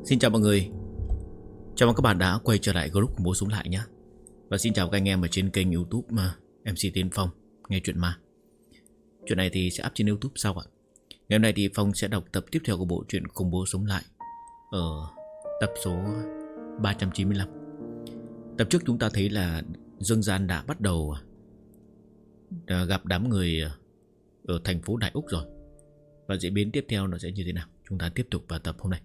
Xin chào mọi người. Chào mừng các bạn đã quay trở lại group Khủng Bố Sống Lại nhé. Và xin chào các anh em ở trên kênh YouTube MC Tiên Phong nghe chuyện ma. Chuyện này thì sẽ up trên YouTube sau ạ. Ngày hôm nay thì Phong sẽ đọc tập tiếp theo của bộ truyện Khủng Bố Sống Lại ở tập số 395. Tập trước chúng ta thấy là Dương Gian đã bắt đầu gặp đám người ở thành phố Đại Úc rồi. Và diễn biến tiếp theo nó sẽ như thế nào? Chúng ta tiếp tục vào tập hôm nay.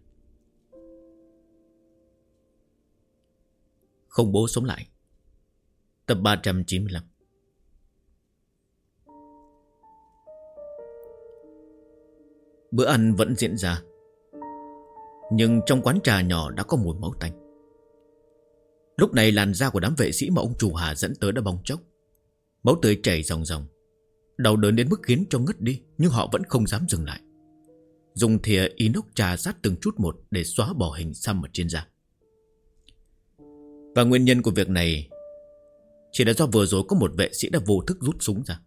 Khủng Bố Sống Lại tập 395. Bữa ăn vẫn diễn ra, nhưng trong quán trà nhỏ đã có mùi máu tanh. Lúc này làn da của đám vệ sĩ mà ông chủ Hà dẫn tới đã bong chóc, máu tươi chảy ròng ròng. Đau đớn đến mức khiến cho ngất đi, nhưng họ vẫn không dám dừng lại. Dùng thìa inox trà sát từng chút một để xóa bỏ hình xăm ở trên da. Và nguyên nhân của việc này chỉ là do vừa rồi có một vệ sĩ đã vô thức rút súng ra.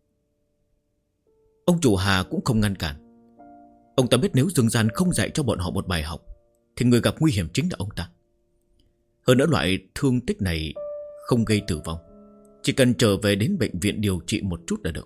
Ông chủ Hà cũng không ngăn cản. Ông ta biết nếu Dương Gian không dạy cho bọn họ một bài học thì người gặp nguy hiểm chính là ông ta. Hơn nữa loại thương tích này không gây tử vong, chỉ cần trở về đến bệnh viện điều trị một chút là được.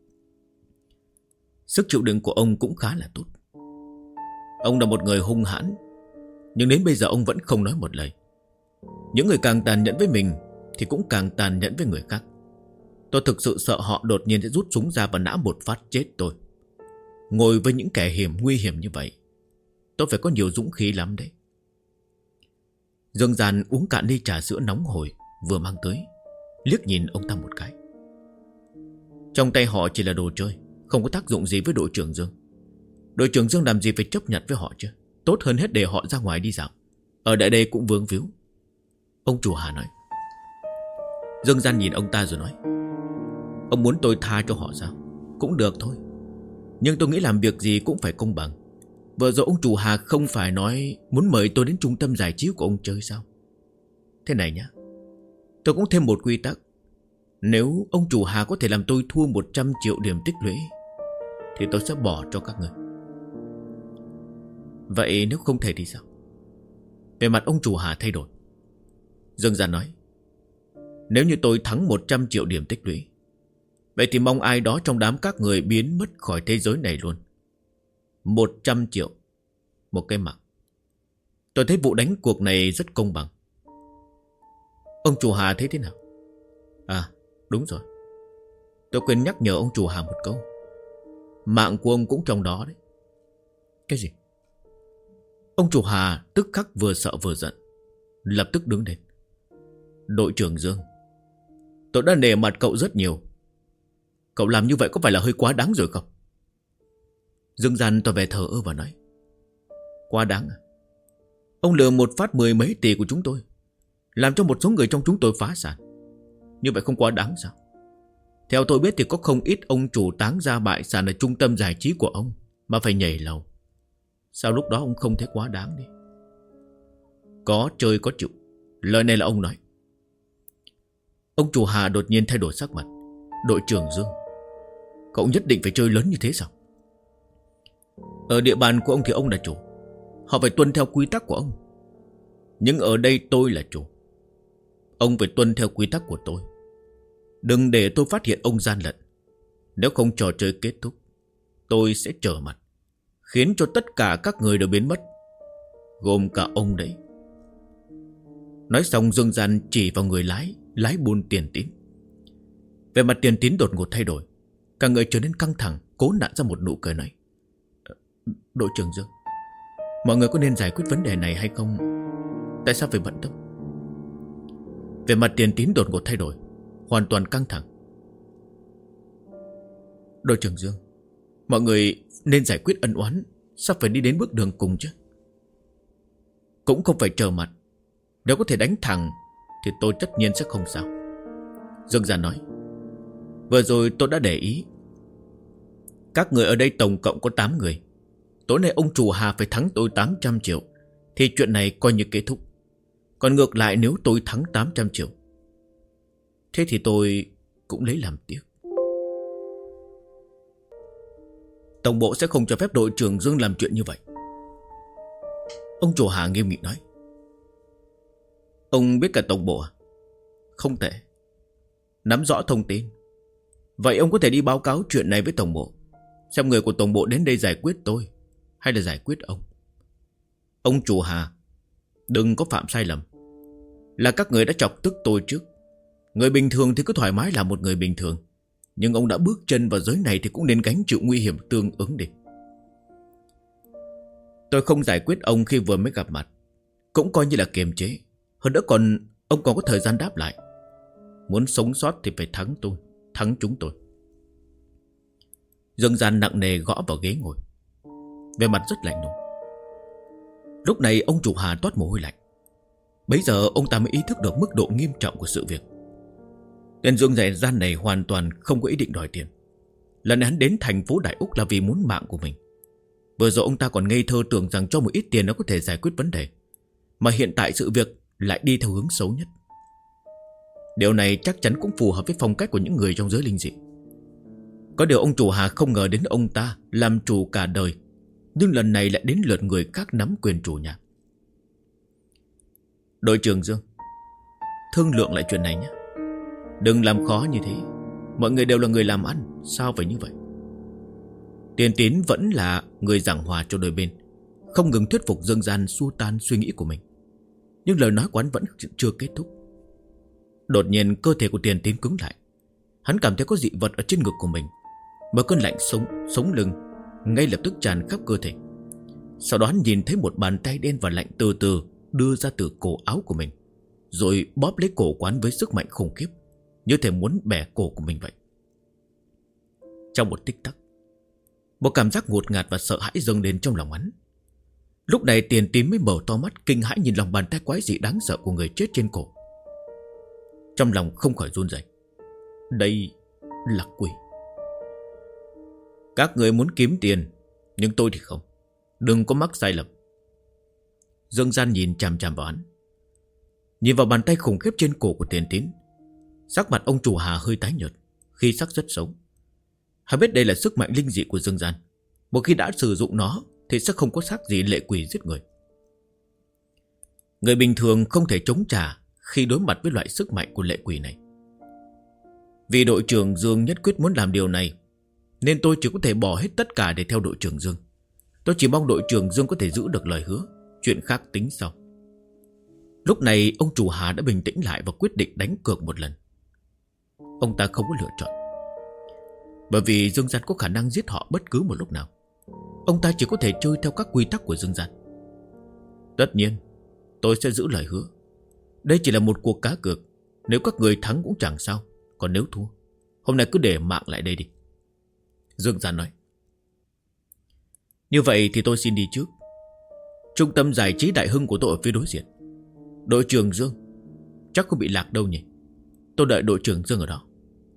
Sức chịu đựng của ông cũng khá là tốt. Ông là một người hung hãn, nhưng đến bây giờ ông vẫn không nói một lời. Những người càng tàn nhẫn với mình thì cũng càng tàn nhẫn với người khác. Tôi thực sự sợ họ đột nhiên sẽ rút súng ra và nã một phát chết tôi. Ngồi với những kẻ nguy hiểm như vậy, tôi phải có nhiều dũng khí lắm đấy. Dương Gian uống cạn ly trà sữa nóng hổi vừa mang tới, liếc nhìn ông ta một cái. Trong tay họ chỉ là đồ chơi, không có tác dụng gì với đội trưởng Dương. Đội trưởng Dương làm gì phải chấp nhận với họ chứ? Tốt hơn hết để họ ra ngoài đi dạo. Ở đại đây cũng vướng víu. Ông chủ Hà nói. Dương Gian nhìn ông ta rồi nói: ông muốn tôi tha cho họ sao? Cũng được thôi, nhưng tôi nghĩ làm việc gì cũng phải công bằng. Vừa rồi ông chủ Hà không phải nói muốn mời tôi đến trung tâm giải trí của ông chơi sao? Thế này nhá, tôi cũng thêm một quy tắc. Nếu ông chủ Hà có thể làm tôi thua 100 triệu điểm tích lũy thì tôi sẽ bỏ cho các người. Vậy nếu không thể thì sao? Về mặt ông chủ Hà thay đổi. Dương Gian nói: nếu như tôi thắng 100 triệu điểm tích lũy, vậy thì mong ai đó trong đám các người biến mất khỏi thế giới này luôn. 100 triệu, một cái mạng. Tôi thấy vụ đánh cuộc này rất công bằng. Ông chủ Hà thấy thế nào? À, đúng rồi, tôi quên nhắc nhở ông chủ Hà một câu. Mạng của ông cũng trong đó đấy. Cái gì? Ông chủ Hà tức khắc vừa sợ vừa giận, lập tức đứng lên. Đội trưởng Dương, tôi đã nể mặt cậu rất nhiều. Cậu làm như vậy có phải là hơi quá đáng rồi không? Dương Gian tỏ vẻ thờ ơ và nói: quá đáng à? Ông lừa một phát 10 mấy tỷ của chúng tôi, làm cho một số người trong chúng tôi phá sản. Như vậy không quá đáng sao? Theo tôi biết thì có không ít ông chủ táng ra bại sản ở trung tâm giải trí của ông mà phải nhảy lầu. Sao lúc đó ông không thấy quá đáng đi? Có chơi có chịu, lời này là ông nói. Ông chủ Hà đột nhiên thay đổi sắc mặt. Đội trưởng Dương, cậu nhất định phải chơi lớn như thế sao? Ở địa bàn của ông thì ông là chủ, họ phải tuân theo quy tắc của ông. Nhưng ở đây tôi là chủ, ông phải tuân theo quy tắc của tôi. Đừng để tôi phát hiện ông gian lận. Nếu không trò chơi kết thúc, tôi sẽ trở mặt, khiến cho tất cả các người đều biến mất, gồm cả ông đấy. Nói xong Dương Gian chỉ vào người lái buôn Tiền Tín. Về mặt Tiền Tín đột ngột thay đổi, cả người trở nên căng thẳng, cố nặn ra một nụ cười nói: đội trưởng Dương, mọi người có nên giải quyết vấn đề này hay không? Tại sao phải bận tâm? Về mặt Tiền Tín đột ngột thay đổi, hoàn toàn căng thẳng. Đội trưởng Dương, mọi người nên giải quyết ân oán, sao phải đi đến bước đường cùng chứ? Cũng không phải trở mặt. Nếu có thể đánh thẳng thì tôi tất nhiên sẽ không sao. Dương Gian nói: vừa rồi tôi đã để ý, các người ở đây tổng cộng có 8 người. Tối nay ông chủ Hà phải thắng tôi 800 triệu thì chuyện này coi như kết thúc. Còn ngược lại, nếu tôi thắng 800 triệu, thế thì tôi cũng lấy làm tiếc. Tổng bộ sẽ không cho phép đội trưởng Dương làm chuyện như vậy. Ông chủ Hà nghiêm nghị nói. Ông biết cả tổng bộ à? Không tệ. Nắm rõ thông tin. Vậy ông có thể đi báo cáo chuyện này với tổng bộ, xem người của tổng bộ đến đây giải quyết tôi hay là giải quyết ông. Ông chủ Hà, đừng có phạm sai lầm. Là các người đã chọc tức tôi trước. Người bình thường thì cứ thoải mái làm một người bình thường, nhưng ông đã bước chân vào giới này thì cũng nên gánh chịu nguy hiểm tương ứng đi. Tôi không giải quyết ông khi vừa mới gặp mặt, cũng coi như là kiềm chế. Hơn nữa ông còn có thời gian đáp lại. Muốn sống sót thì phải thắng tôi, thắng chúng tôi. Dương Gian nặng nề gõ vào ghế ngồi, vẻ mặt rất lạnh lùng. Lúc này ông chủ Hà toát mồ hôi lạnh. Bấy giờ ông ta mới ý thức được mức độ nghiêm trọng của sự việc. Tên Dương Gian này hoàn toàn không có ý định đòi tiền. Lần này hắn đến thành phố Đại Úc là vì muốn mạng của mình. Vừa rồi ông ta còn ngây thơ tưởng rằng cho một ít tiền nó có thể giải quyết vấn đề, mà hiện tại sự việc lại đi theo hướng xấu nhất. Điều này chắc chắn cũng phù hợp với phong cách của những người trong giới linh dị. Có điều ông chủ Hà không ngờ đến ông ta làm chủ cả đời, nhưng lần này lại đến lượt người khác nắm quyền chủ nhà. Đội trưởng Dương, thương lượng lại chuyện này nhé. Đừng làm khó như thế. Mọi người đều là người làm ăn, sao phải như vậy? Tiền Tín vẫn là người giảng hòa cho đôi bên, không ngừng thuyết phục Dương Gian xua tan suy nghĩ của mình. Nhưng lời nói của hắn vẫn chưa kết thúc. Đột nhiên cơ thể của Tiền Tín cứng lại. Hắn cảm thấy có dị vật ở trên ngực của mình. Một cơn lạnh sống lưng ngay lập tức tràn khắp cơ thể. Sau đó hắn nhìn thấy một bàn tay đen và lạnh từ từ đưa ra từ cổ áo của mình, rồi bóp lấy cổ quán với sức mạnh khủng khiếp, như thể muốn bẻ cổ của mình vậy. Trong một tích tắc, một cảm giác ngột ngạt và sợ hãi dâng lên trong lòng hắn. Lúc này Tiền Tín mới mở to mắt kinh hãi nhìn lòng bàn tay quái dị đáng sợ của người chết trên cổ. Trong lòng không khỏi run rẩy. Đây là quỷ. Các người muốn kiếm tiền, nhưng tôi thì không. Đừng có mắc sai lầm. Dương Gian nhìn chằm chằm vào hắn. Nhìn vào bàn tay khủng khiếp trên cổ của Tiền Tín, sắc mặt ông chủ Hà hơi tái nhợt, khí sắc rất xấu. Hắn biết đây là sức mạnh linh dị của Dương Gian. Một khi đã sử dụng nó thì sẽ không có xác gì lệ quỷ giết người. Người bình thường không thể chống trả khi đối mặt với loại sức mạnh của lệ quỷ này. Vì đội trưởng Dương nhất quyết muốn làm điều này, nên tôi chỉ có thể bỏ hết tất cả để theo đội trưởng Dương. Tôi chỉ mong đội trưởng Dương có thể giữ được lời hứa, chuyện khác tính sau. Lúc này ông chủ Hà đã bình tĩnh lại và quyết định đánh cược một lần. Ông ta không có lựa chọn, bởi vì Dương Gian có khả năng giết họ bất cứ một lúc nào. Ông ta chỉ có thể chơi theo các quy tắc của Dương Gian. Tất nhiên tôi sẽ giữ lời hứa. Đây chỉ là một cuộc cá cược. Nếu các người thắng cũng chẳng sao, còn nếu thua, hôm nay cứ để mạng lại đây đi. Dương Gian nói. Như vậy thì tôi xin đi trước. Trung tâm giải trí Đại Hưng của tôi ở phía đối diện. Đội trưởng Dương chắc không bị lạc đâu nhỉ. Tôi đợi đội trưởng Dương ở đó.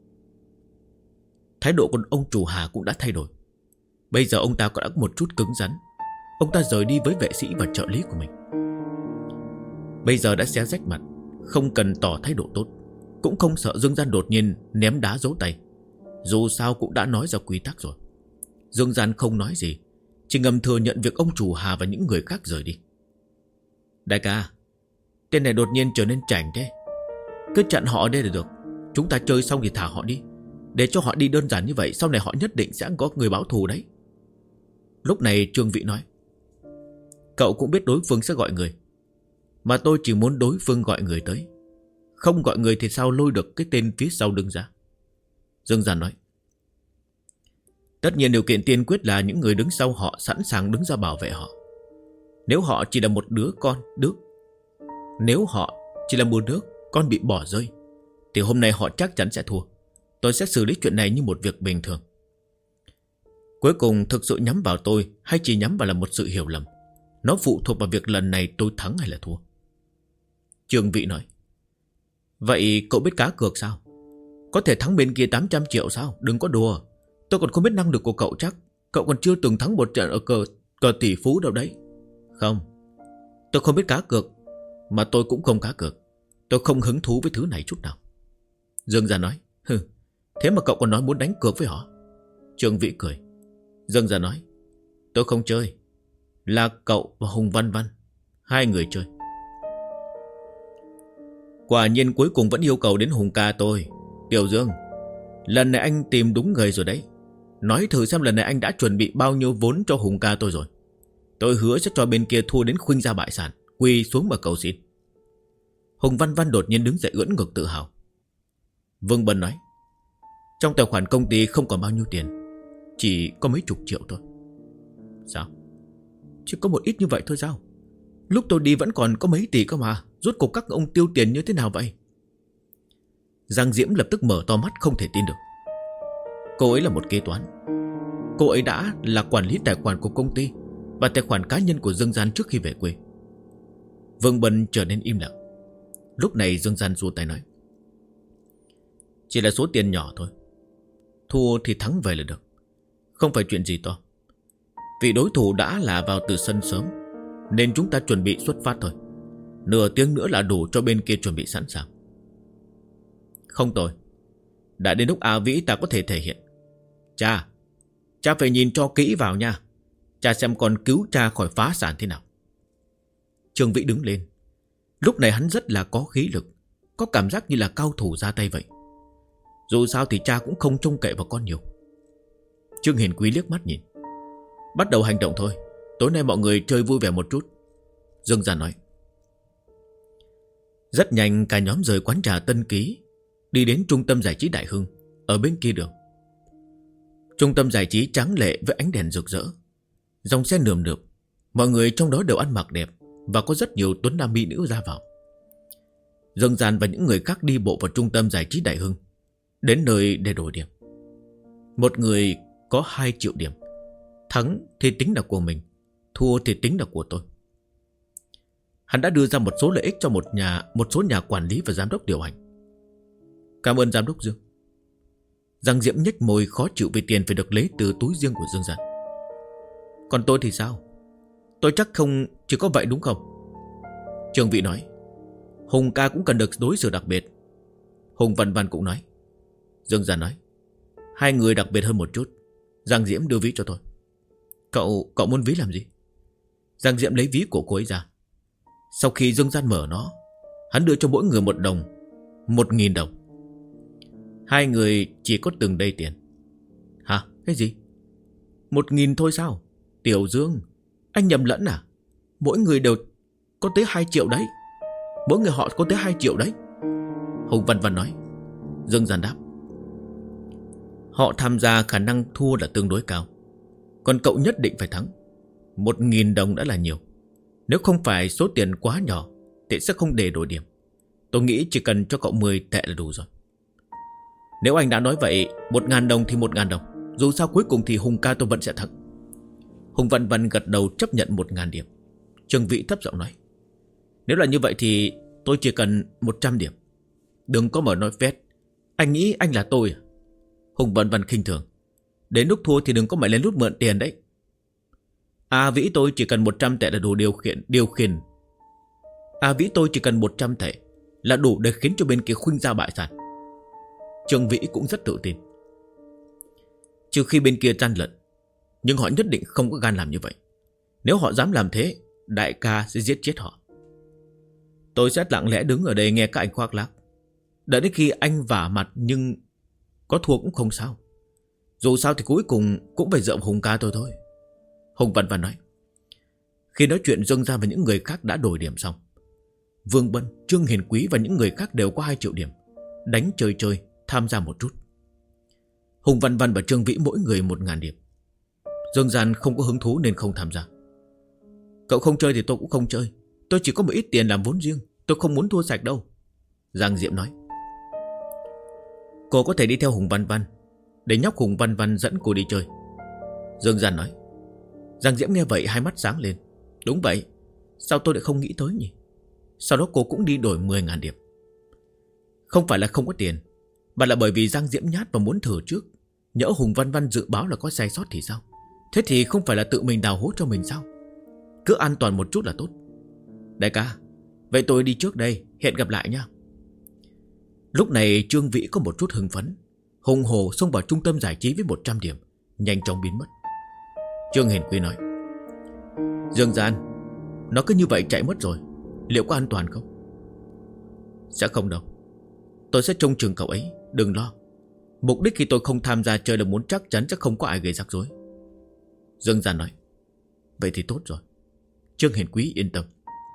Thái độ của ông chủ Hà cũng đã thay đổi. Bây giờ ông ta có đã có một chút cứng rắn. Ông ta rời đi với vệ sĩ và trợ lý của mình. Bây giờ đã xé rách mặt, không cần tỏ thái độ tốt, cũng không sợ Dương Gian đột nhiên ném đá giấu tay. Dù sao cũng đã nói ra quy tắc rồi. Dương Gian không nói gì, chỉ ngầm thừa nhận việc ông chủ Hà và những người khác rời đi. Đại ca, tên này đột nhiên trở nên chảnh thế. Cứ chặn họ ở đây là được. Chúng ta chơi xong thì thả họ đi. Để cho họ đi đơn giản như vậy, sau này họ nhất định sẽ có người báo thù đấy. Lúc này Trương Vĩ nói. Cậu cũng biết đối phương sẽ gọi người, mà tôi chỉ muốn đối phương gọi người tới. Không gọi người thì sao lôi được cái tên phía sau đứng ra. Dương Gian nói. Tất nhiên điều kiện tiên quyết là những người đứng sau họ sẵn sàng đứng ra bảo vệ họ. Nếu họ chỉ là một đứa con bị bỏ rơi, thì hôm nay họ chắc chắn sẽ thua. Tôi sẽ xử lý chuyện này như một việc bình thường. Cuối cùng thực sự nhắm vào tôi hay chỉ nhắm vào là một sự hiểu lầm. Nó phụ thuộc vào việc lần này tôi thắng hay là thua. Trương Vĩ nói. Vậy cậu biết cá cược sao? Có thể thắng bên kia 800 triệu sao? Đừng có đùa. Tôi còn không biết năng lực của cậu chắc. Cậu còn chưa từng thắng một trận ở cờ tỷ phú đâu đấy. Không, tôi không biết cá cược, mà tôi cũng không cá cược. Tôi không hứng thú với thứ này chút nào. Dương Gia nói. Thế mà cậu còn nói muốn đánh cược với họ. Trương Vĩ cười. Dương Gia nói. Tôi không chơi. Là cậu và Hùng Văn Văn. Hai người chơi. Quả nhiên cuối cùng vẫn yêu cầu đến Hùng ca tôi. Tiểu Dương, lần này anh tìm đúng người rồi đấy. Nói thử xem lần này anh đã chuẩn bị bao nhiêu vốn cho Hùng ca tôi rồi. Tôi hứa sẽ cho bên kia thua đến khuynh ra bại sản, quỳ xuống mà cầu xin. Hùng Văn Văn đột nhiên đứng dậy ưỡn ngực tự hào. Vương Bân nói, trong tài khoản công ty không còn bao nhiêu tiền, chỉ có mấy chục triệu thôi. Sao? Chỉ có một ít như vậy thôi sao? Lúc tôi đi vẫn còn có mấy tỷ cơ mà. Rốt cuộc các ông tiêu tiền như thế nào vậy? Giang Diễm lập tức mở to mắt không thể tin được. Cô ấy là một kế toán. Cô ấy đã là quản lý tài khoản của công ty và tài khoản cá nhân của Dương Gian trước khi về quê. Vương Bân trở nên im lặng. Lúc này Dương Gian xua tay nói, chỉ là số tiền nhỏ thôi, thua thì thắng về là được, không phải chuyện gì to. Vì đối thủ đã là vào từ sân sớm, nên chúng ta chuẩn bị xuất phát thôi. Nửa tiếng nữa là đủ cho bên kia chuẩn bị sẵn sàng. Không tồi. Đã đến lúc A Vĩ ta có thể thể hiện. Cha phải nhìn cho kỹ vào nha. Cha xem con cứu cha khỏi phá sản thế nào. Trương Vĩ đứng lên. Lúc này hắn rất là có khí lực, có cảm giác như là cao thủ ra tay vậy. Dù sao thì cha cũng không trông cậy vào con nhiều. Trương Hiền Quý liếc mắt nhìn. Bắt đầu hành động thôi. Tối nay mọi người chơi vui vẻ một chút, Dương Gian nói. Rất nhanh cả nhóm rời quán trà Tân Ký, đi đến trung tâm giải trí Đại Hưng, ở bên kia đường. Trung tâm giải trí tráng lệ với ánh đèn rực rỡ, dòng xe nườm nượp, mọi người trong đó đều ăn mặc đẹp và có rất nhiều tuấn nam mỹ nữ ra vào. Dương Gian và những người khác đi bộ vào trung tâm giải trí Đại Hưng, đến nơi để đổi điểm. Một người có 2 triệu điểm, thắng thì tính là của mình, thua thì tính là của tôi. Hắn đã đưa ra một số lợi ích cho một số nhà quản lý và giám đốc điều hành. Cảm ơn giám đốc Dương. Giang Diễm nhếch môi khó chịu vì tiền phải được lấy từ túi riêng của Dương Gian. Còn tôi thì sao? Tôi chắc không chỉ có vậy đúng không? Trương Vĩ nói, Hùng ca cũng cần được đối xử đặc biệt. Hùng Văn Văn cũng nói. Dương Gian nói, hai người đặc biệt hơn một chút. Giang Diễm đưa ví cho tôi. Cậu muốn ví làm gì? Giang Diễm lấy ví của cô ấy ra. Sau khi Dương Gian mở nó, hắn đưa cho mỗi người 1 đồng, 1.000 đồng. Hai người chỉ có từng đây tiền. Hả? Cái gì? 1.000 thôi sao? Tiểu Dương, anh nhầm lẫn à? Mỗi người đều có tới 2 triệu đấy. Mỗi người họ có tới 2 triệu đấy. Hùng Văn Văn nói. Dương Gian đáp, họ tham gia khả năng thua là tương đối cao, còn cậu nhất định phải thắng. 1.000 đồng đã là nhiều. Nếu không phải số tiền quá nhỏ thì sẽ không để đổi điểm. Tôi nghĩ chỉ cần cho cậu 10 tệ là đủ rồi. Nếu anh đã nói vậy, 1.000 đồng thì 1.000 đồng. Dù sao cuối cùng thì Hùng ca tôi vẫn sẽ thắng. Hùng Văn Văn gật đầu chấp nhận 1.000 điểm. Trương Vĩ thấp giọng nói, nếu là như vậy thì tôi chỉ cần 100 điểm. Đừng có mở nói phét. Anh nghĩ anh là tôi à? Hùng Văn Văn khinh thường. Đến lúc thua thì đừng có mày lên lút mượn tiền đấy. A Vĩ tôi chỉ cần 100 tệ là đủ điều khiển. A Vĩ tôi chỉ cần 100 tệ là đủ để khiến cho bên kia khuynh ra bại sản. Trương Vĩ cũng rất tự tin. Trừ khi bên kia gian lận, nhưng họ nhất định không có gan làm như vậy. Nếu họ dám làm thế, đại ca sẽ giết chết họ. Tôi sẽ lặng lẽ đứng ở đây nghe các anh khoác lác. Đợi đến khi anh vả mặt nhưng có thua cũng không sao. Dù sao thì cuối cùng cũng phải dựa Hùng ca tôi thôi. Hùng Văn Văn nói. Khi nói chuyện Dương Gia và những người khác đã đổi điểm xong, Vương Bân, Trương Hiền Quý và những người khác đều có 2 triệu điểm. Đánh chơi tham gia một chút. Hùng Văn Văn và Trương Vĩ mỗi người 1.000 điểm. Dương Gian không có hứng thú nên không tham gia. Cậu không chơi thì tôi cũng không chơi. Tôi chỉ có một ít tiền làm vốn riêng. Tôi không muốn thua sạch đâu. Giang Diệm nói. Cô có thể đi theo Hùng Văn Văn, để nhóc Hùng Văn Văn dẫn cô đi chơi, Dương Gian nói. Giang Diễm nghe vậy hai mắt sáng lên. Đúng vậy, sao tôi lại không nghĩ tới nhỉ? Sau đó cô cũng đi đổi 10.000 điểm. Không phải là không có tiền, mà là bởi vì Giang Diễm nhát và muốn thử trước. Nhỡ Hùng Văn Văn dự báo là có sai sót thì sao? Thế thì không phải là tự mình đào hố cho mình sao? Cứ an toàn một chút là tốt. Đại ca, vậy tôi đi trước đây, hẹn gặp lại nha. Lúc này Trương Vĩ có một chút hưng phấn, hùng hổ xông vào trung tâm giải trí với 100 điểm, nhanh chóng biến mất. Trương Hiền Quy nói. Dương Gian, Nó cứ như vậy chạy mất rồi, liệu có an toàn không? Sẽ không đâu. Tôi sẽ trông chừng cậu ấy, đừng lo. Mục đích khi tôi không tham gia chơi là muốn chắc chắn sẽ không có ai gây rắc rối. Dương Gian nói. Vậy thì tốt rồi. Trương Hiền Quý yên tâm.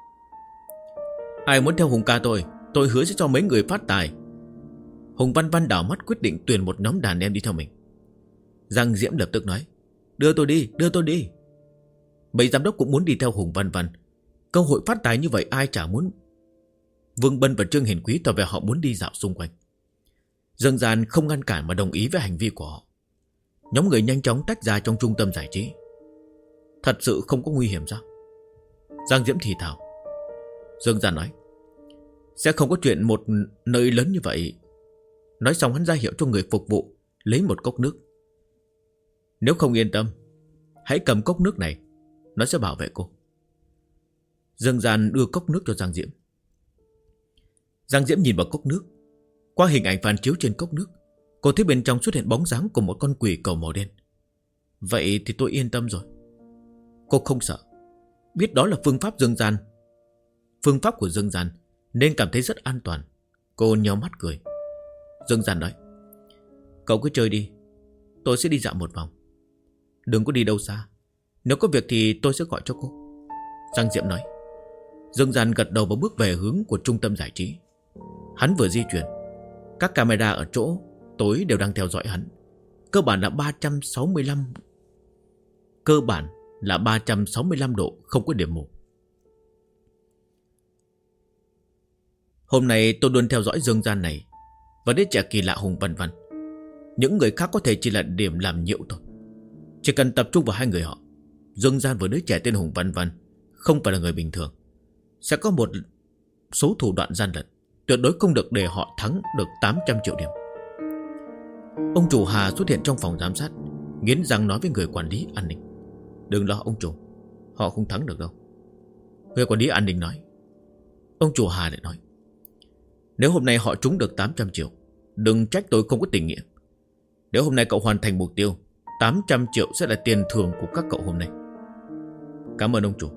Ai muốn theo Hùng ca tôi hứa sẽ cho mấy người phát tài. Hùng Văn Văn đảo mắt quyết định tuyển một nhóm đàn em đi theo mình. Giang Diễm lập tức nói. Đưa tôi đi. Mấy giám đốc cũng muốn đi theo Hùng Văn Văn. Cơ hội phát tài như vậy ai chả muốn. Vương Bân và Trương Hiền Quý tỏ vẻ họ muốn đi dạo xung quanh. Dương Gian không ngăn cản mà đồng ý với hành vi của họ. Nhóm người nhanh chóng tách ra trong trung tâm giải trí. Thật sự không có nguy hiểm sao? Giang Diễm thì thào. Dương Gian nói. Sẽ không có chuyện một nơi lớn như vậy. Nói xong hắn ra hiệu cho người phục vụ lấy một cốc nước. Nếu không yên tâm, hãy cầm cốc nước này, nó sẽ bảo vệ cô. Dương Gian đưa cốc nước cho Giang Diễm. Giang Diễm nhìn vào cốc nước. Qua hình ảnh phản chiếu trên cốc nước, cô thấy bên trong xuất hiện bóng dáng của một con quỷ cầu màu đen. Vậy thì tôi yên tâm rồi. Cô không sợ. Biết đó là phương pháp Dương Gian, phương pháp của Dương Gian, nên cảm thấy rất an toàn. Cô nhíu mắt cười. Dương Gian nói. Cậu cứ chơi đi, tôi sẽ đi dạo một vòng. Đừng có đi đâu xa. Nếu có việc thì tôi sẽ gọi cho cô. Giang Diễm nói. Dương Gian gật đầu và bước về hướng của trung tâm giải trí. Hắn vừa di chuyển, các camera ở chỗ tối đều đang theo dõi hắn. Cơ bản là 365 độ, không có điểm mù. Hôm nay tôi luôn theo dõi Dương Gian này và đứa trẻ kỳ lạ Hùng Văn Văn. Những người khác có thể chỉ là điểm làm nhiễu thôi. Chỉ cần tập trung vào hai người họ, Dương Gian và đứa trẻ tên Hùng Văn Văn không phải là người bình thường. Sẽ có một số thủ đoạn gian lận, tuyệt đối không được để họ thắng được 800 triệu điểm. Ông chủ Hà xuất hiện trong phòng giám sát, nghiến răng nói với người quản lý an ninh. Đừng lo ông chủ, họ không thắng được đâu. Người quản lý an ninh nói. Ông chủ Hà lại nói. Nếu hôm nay họ trúng được 800 triệu, đừng trách tôi không có tình nghĩa. Nếu hôm nay cậu hoàn thành mục tiêu, 800 triệu sẽ là tiền thưởng của các cậu hôm nay. Cảm ơn ông chủ.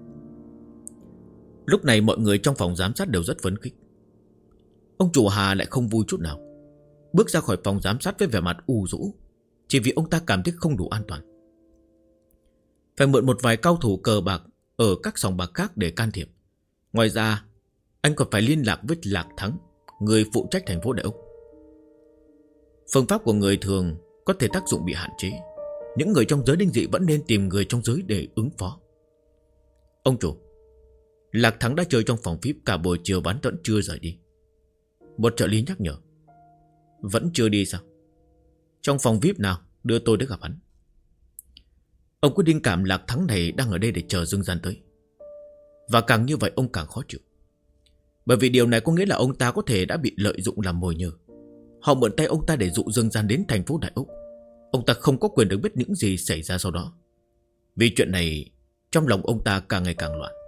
Lúc này mọi người trong phòng giám sát đều rất phấn khích. Ông chủ Hà lại không vui chút nào, bước ra khỏi phòng giám sát với vẻ mặt u rũ, chỉ vì ông ta cảm thấy không đủ an toàn. Phải mượn một vài cao thủ cờ bạc ở các sòng bạc khác để can thiệp. Ngoài ra anh còn phải liên lạc với Lạc Thắng, người phụ trách thành phố Đại Úc. Phương pháp của người thường có thể tác dụng bị hạn chế. Những người trong giới linh dị vẫn nên tìm người trong giới để ứng phó. Ông chủ, Lạc Thắng đã chơi trong phòng VIP cả buổi chiều và vẫn chưa rời đi. Một trợ lý nhắc nhở. Vẫn chưa đi sao? Trong phòng VIP nào, đưa tôi đến gặp hắn. Ông có linh cảm Lạc Thắng này đang ở đây để chờ Dương Gian tới. Và càng như vậy ông càng khó chịu. Bởi vì điều này có nghĩa là ông ta có thể đã bị lợi dụng làm mồi nhờ. Họ mượn tay ông ta để dụ Dương Gian đến thành phố Đại Úc. Ông ta không có quyền được biết những gì xảy ra sau đó. Vì chuyện này, trong lòng ông ta càng ngày càng loạn.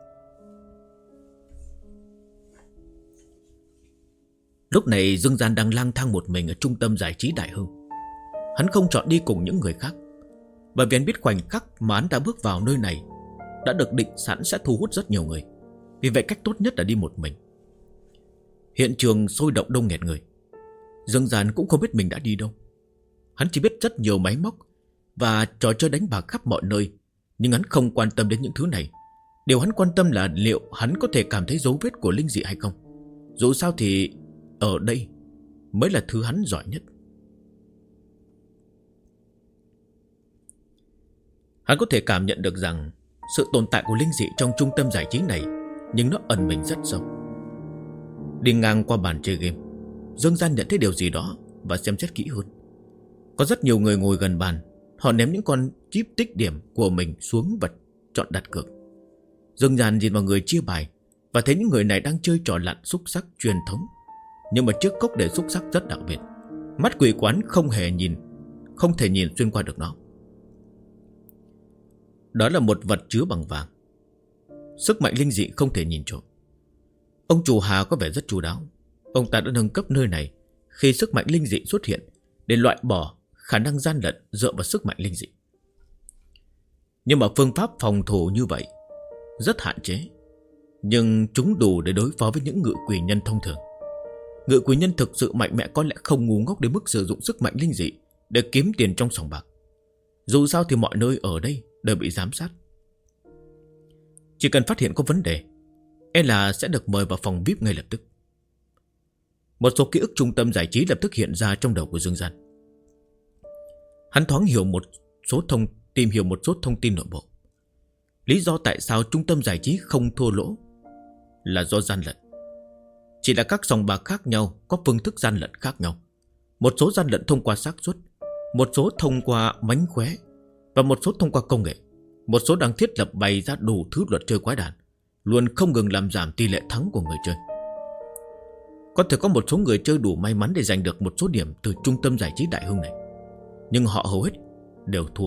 Lúc này Dương Gian đang lang thang một mình ở trung tâm giải trí Đại Hưng. Hắn không chọn đi cùng những người khác, bởi vì hắn biết khoảnh khắc mà hắn đã bước vào nơi này đã được định sẵn sẽ thu hút rất nhiều người. Vì vậy cách tốt nhất là đi một mình. Hiện trường sôi động đông nghẹt người. Dương Gian cũng không biết mình đã đi đâu. Hắn chỉ biết rất nhiều máy móc và trò chơi đánh bạc khắp mọi nơi, nhưng hắn không quan tâm đến những thứ này. Điều hắn quan tâm là liệu hắn có thể cảm thấy dấu vết của linh dị hay không. Dù sao thì ở đây mới là thứ hắn giỏi nhất. Hắn có thể cảm nhận được rằng sự tồn tại của linh dị trong trung tâm giải trí này, nhưng nó ẩn mình rất sâu. Đi ngang qua bàn chơi game, Dương Gian nhận thấy điều gì đó và xem xét kỹ hơn. Có rất nhiều người ngồi gần bàn. Họ ném những con chip tích điểm của mình xuống và chọn đặt cược. Dương Gian nhìn vào người chia bài và thấy những người này đang chơi trò lặn xúc xắc truyền thống. Nhưng mà chiếc cốc để xúc xắc rất đặc biệt. Mắt quỷ quán không thể nhìn xuyên qua được nó. Đó là một vật chứa bằng vàng. Sức mạnh linh dị không thể nhìn trộm. Ông chủ Hà có vẻ rất chu đáo. Ông ta đã nâng cấp nơi này khi sức mạnh linh dị xuất hiện để loại bỏ khả năng gian lận dựa vào sức mạnh linh dị. Nhưng mà phương pháp phòng thủ như vậy, rất hạn chế, nhưng chúng đủ để đối phó với những ngự quỷ nhân thông thường. Ngự quỷ nhân thực sự mạnh mẽ có lẽ không ngu ngốc đến mức sử dụng sức mạnh linh dị để kiếm tiền trong sòng bạc. Dù sao thì mọi nơi ở đây đều bị giám sát. Chỉ cần phát hiện có vấn đề, là sẽ được mời vào phòng VIP ngay lập tức. Một số ký ức trung tâm giải trí lập tức hiện ra trong đầu của Dương Gian. Hắn thoáng tìm hiểu một số thông tin nội bộ. Lý do tại sao trung tâm giải trí không thua lỗ là do gian lận. Chỉ là các sòng bạc khác nhau có phương thức gian lận khác nhau. Một số gian lận thông qua xác suất, một số thông qua mánh khóe, và một số thông qua công nghệ. Một số đang thiết lập bày ra đủ thứ luật chơi quái đản, luôn không ngừng làm giảm tỷ lệ thắng của người chơi. Có thể có một số người chơi đủ may mắn để giành được một số điểm từ trung tâm giải trí Đại Hưng này, nhưng họ hầu hết đều thua.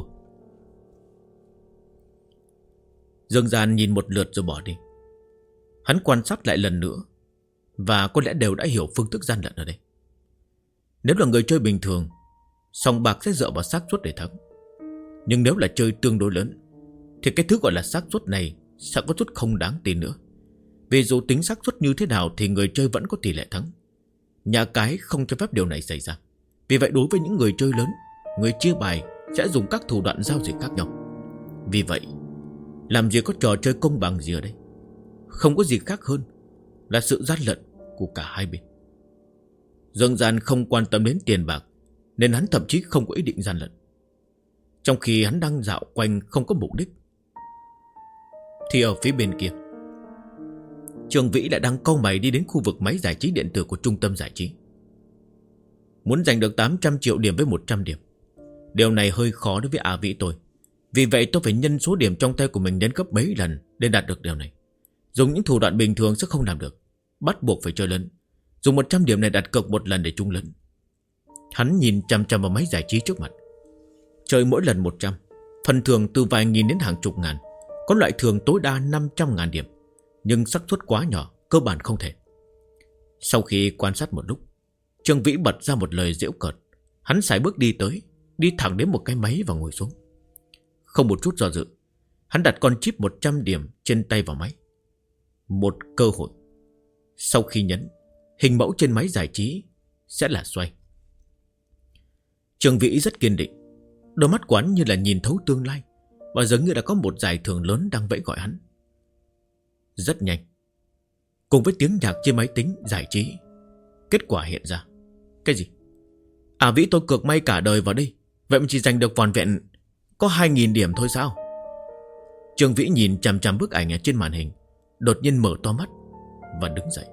Dương Gian nhìn một lượt rồi bỏ đi. Hắn quan sát lại lần nữa, và có lẽ đều đã hiểu phương thức gian lận ở đây. Nếu là người chơi bình thường, sòng bạc sẽ dựa vào xác suất để thắng. Nhưng nếu là chơi tương đối lớn, thì cái thứ gọi là xác suất này sẽ có chút không đáng tin nữa. Vì dù tính xác suất như thế nào thì người chơi vẫn có tỷ lệ thắng. Nhà cái không cho phép điều này xảy ra. Vì vậy đối với những người chơi lớn, người chia bài sẽ dùng các thủ đoạn giao dịch khác nhau. Vì vậy, làm gì có trò chơi công bằng gì ở đây. Không có gì khác hơn là sự gian lận của cả hai bên. Dương Gian không quan tâm đến tiền bạc, nên hắn thậm chí không có ý định gian lận. Trong khi hắn đang dạo quanh không có mục đích, thì ở phía bên kia, Trường Vĩ lại đang cau mày đi đến khu vực máy giải trí điện tử của trung tâm giải trí. Muốn giành được 800 triệu điểm với 100 điểm, điều này hơi khó đối với A Vĩ tôi. Vì vậy tôi phải nhân số điểm trong tay của mình đến gấp mấy lần để đạt được điều này. Dùng những thủ đoạn bình thường sẽ không làm được, bắt buộc phải chơi lớn. Dùng 100 điểm này đặt cược một lần để trúng lớn. Hắn nhìn chằm chằm vào máy giải trí trước mặt. Chơi mỗi lần 100, phần thưởng từ vài nghìn đến hàng chục ngàn. Có loại thưởng tối đa 500.000 điểm, nhưng xác suất quá nhỏ, cơ bản không thể. Sau khi quan sát một lúc, Trương Vĩ bật ra một lời giễu cợt. Hắn sải bước đi tới, đi thẳng đến một cái máy và ngồi xuống. Không một chút do dự, hắn đặt con chip 100 điểm trên tay vào máy. Một cơ hội. Sau khi nhấn, hình mẫu trên máy giải trí sẽ là xoay. Trương Vĩ rất kiên định. Đôi mắt quán như là nhìn thấu tương lai, và giống như đã có một giải thưởng lớn đang vẫy gọi hắn. Rất nhanh, cùng với tiếng nhạc trên máy tính giải trí, kết quả hiện ra. Cái gì? À Vĩ tôi cược may cả đời vào đây, vậy mà chỉ giành được vỏn vẹn có 2.000 điểm thôi sao? Trương Vĩ nhìn chằm chằm bức ảnh ở trên màn hình, đột nhiên mở to mắt và đứng dậy.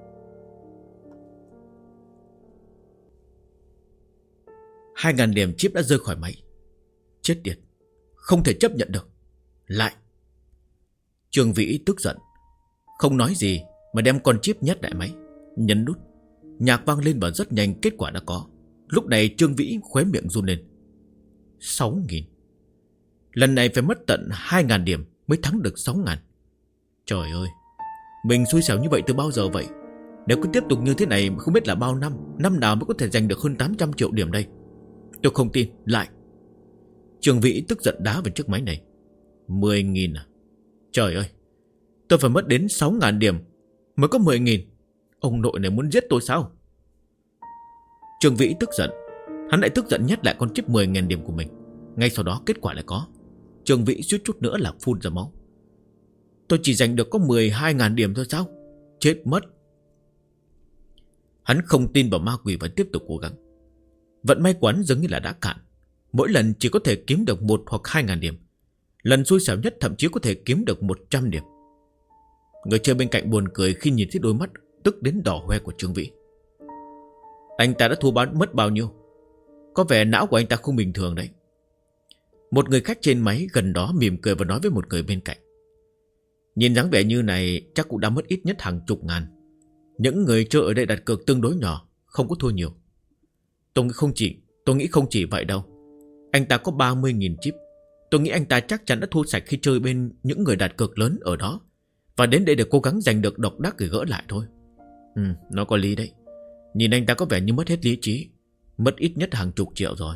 2.000 điểm chip đã rơi khỏi máy. Chết tiệt, không thể chấp nhận được. Lại. Trương Vĩ tức giận, không nói gì mà đem con chip nhét lại máy, nhấn nút. Nhạc vang lên và rất nhanh kết quả đã có. Lúc này Trương Vĩ khóe miệng run lên. 6.000. Lần này phải mất tận 2.000 điểm mới thắng được 6.000. Trời ơi, mình xui xẻo như vậy từ bao giờ vậy? Nếu cứ tiếp tục như thế này không biết là bao năm, năm nào mới có thể giành được hơn 800 triệu điểm đây. Tôi không tin. Lại. Trương Vĩ tức giận đá vào chiếc máy này. 10.000 à? Trời ơi, tôi phải mất đến 6.000 điểm mới có 10.000. Ông nội này muốn giết tôi sao? Trương Vĩ tức giận. Hắn lại tức giận nhét lại con chip 10.000 điểm của mình. Ngay sau đó kết quả lại có. Trương Vĩ suýt chút nữa là phun ra máu. Tôi chỉ giành được có 12.000 điểm thôi sao? Chết mất. Hắn không tin vào ma quỷ và tiếp tục cố gắng. Vận may quán giống như là đã cạn. Mỗi lần chỉ có thể kiếm được 1 hoặc 2.000 điểm. Lần xui xẻo nhất thậm chí có thể kiếm được 100 điểm. Người chơi bên cạnh buồn cười khi nhìn thấy đôi mắt tức đến đỏ hoe của Trương Vĩ. Anh ta đã thua mất bao nhiêu? Có vẻ não của anh ta không bình thường đấy. Một người khách trên máy gần đó mỉm cười và nói với một người bên cạnh. Nhìn dáng vẻ như này chắc cũng đã mất ít nhất hàng chục ngàn. Những người chơi ở đây đặt cược tương đối nhỏ, không có thua nhiều. Tôi nghĩ không chỉ vậy đâu. Anh ta có 30.000 chip. Tôi nghĩ anh ta chắc chắn đã thua sạch khi chơi bên những người đặt cược lớn ở đó, và đến đây để cố gắng giành được độc đắc để gỡ lại thôi. Nó có lý đấy. Nhìn anh ta có vẻ như mất hết lý trí. Mất ít nhất hàng chục triệu rồi.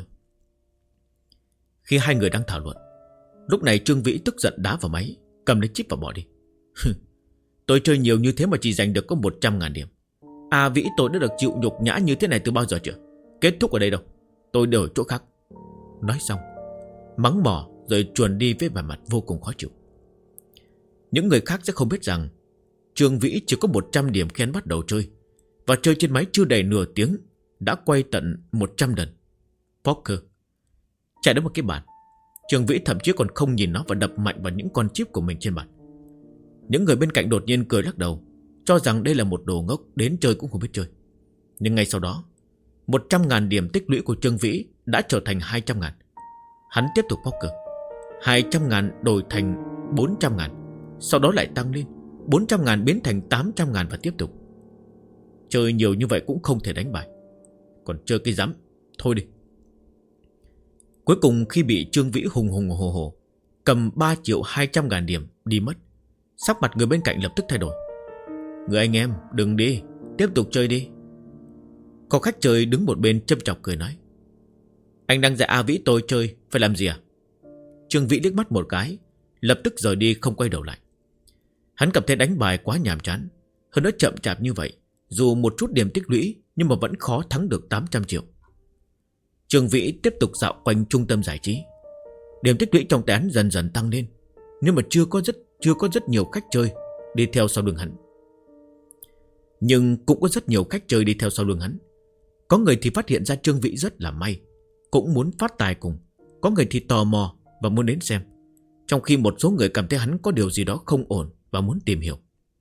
Khi hai người đang thảo luận, lúc này Trương Vĩ tức giận đá vào máy, cầm lấy chip và bỏ đi. Tôi chơi nhiều như thế mà chỉ giành được có 100.000 điểm. A Vĩ tôi đã được chịu nhục nhã như thế này từ bao giờ chưa? Kết thúc ở đây đâu, tôi đổi chỗ khác. Nói xong mắng mỏ rồi chuồn đi với vẻ mặt vô cùng khó chịu. Những người khác sẽ không biết rằng Trương Vĩ chỉ có 100 điểm khi hắn bắt đầu chơi, và chơi trên máy chưa đầy nửa tiếng đã quay tận 100 lần poker. Chạy đến một cái bàn, Trương Vĩ thậm chí còn không nhìn nó và đập mạnh vào những con chip của mình trên bàn. Những người bên cạnh đột nhiên cười lắc đầu, cho rằng đây là một đồ ngốc, đến chơi cũng không biết chơi. Nhưng ngay sau đó 100.000 điểm tích lũy của Trương Vĩ đã trở thành 200.000. Hắn tiếp tục poker, 200.000 đổi thành 400.000, sau đó lại tăng lên 400.000 biến thành 800.000 và tiếp tục. Chơi nhiều như vậy cũng không thể đánh bài, còn chơi cái rắm. Thôi đi. Cuối cùng khi bị Trương Vĩ hùng hùng hồ hồ cầm 3.200.000 điểm đi mất, sắc mặt người bên cạnh lập tức thay đổi. Người anh em đừng đi, tiếp tục chơi đi. Có khách chơi đứng một bên châm chọc cười nói, anh đang dạy A Vĩ tôi chơi, phải làm gì à? Trương Vĩ liếc mắt một cái, lập tức rời đi không quay đầu lại. Hắn cảm thấy đánh bài quá nhàm chán, hơn nữa chậm chạp như vậy, dù một chút điểm tích lũy nhưng mà vẫn khó thắng được 800 triệu. Trương Vĩ tiếp tục dạo quanh trung tâm giải trí. Điểm tích lũy trong tay hắn dần dần tăng lên, nhưng mà chưa có rất nhiều khách chơi đi theo sau lưng hắn. Nhưng cũng có rất nhiều khách chơi đi theo sau lưng hắn. Có người thì phát hiện ra Trương Vĩ rất là may, cũng muốn phát tài cùng. Có người thì tò mò và muốn đến xem, trong khi một số người cảm thấy hắn có điều gì đó không ổn và muốn tìm hiểu.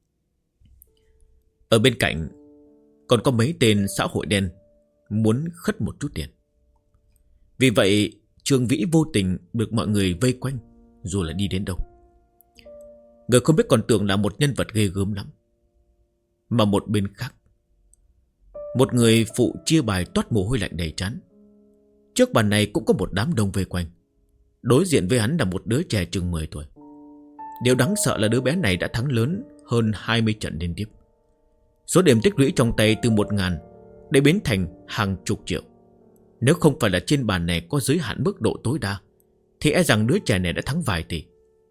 Ở bên cạnh còn có mấy tên xã hội đen muốn khất một chút tiền. Vì vậy Trương Vĩ vô tình được mọi người vây quanh, dù là đi đến đâu. Người không biết còn tưởng là một nhân vật ghê gớm lắm. Mà một bên khác, một người phụ chia bài toát mồ hôi lạnh đầy trán. Trước bàn này cũng có một đám đông vây quanh. Đối diện với hắn là một đứa trẻ chừng 10 tuổi. Điều đáng sợ là đứa bé này đã thắng lớn hơn 20 trận liên tiếp. Số điểm tích lũy trong tay từ 1.000 để biến thành hàng chục triệu. Nếu không phải là trên bàn này có giới hạn mức độ tối đa, thì e rằng đứa trẻ này đã thắng vài tỷ.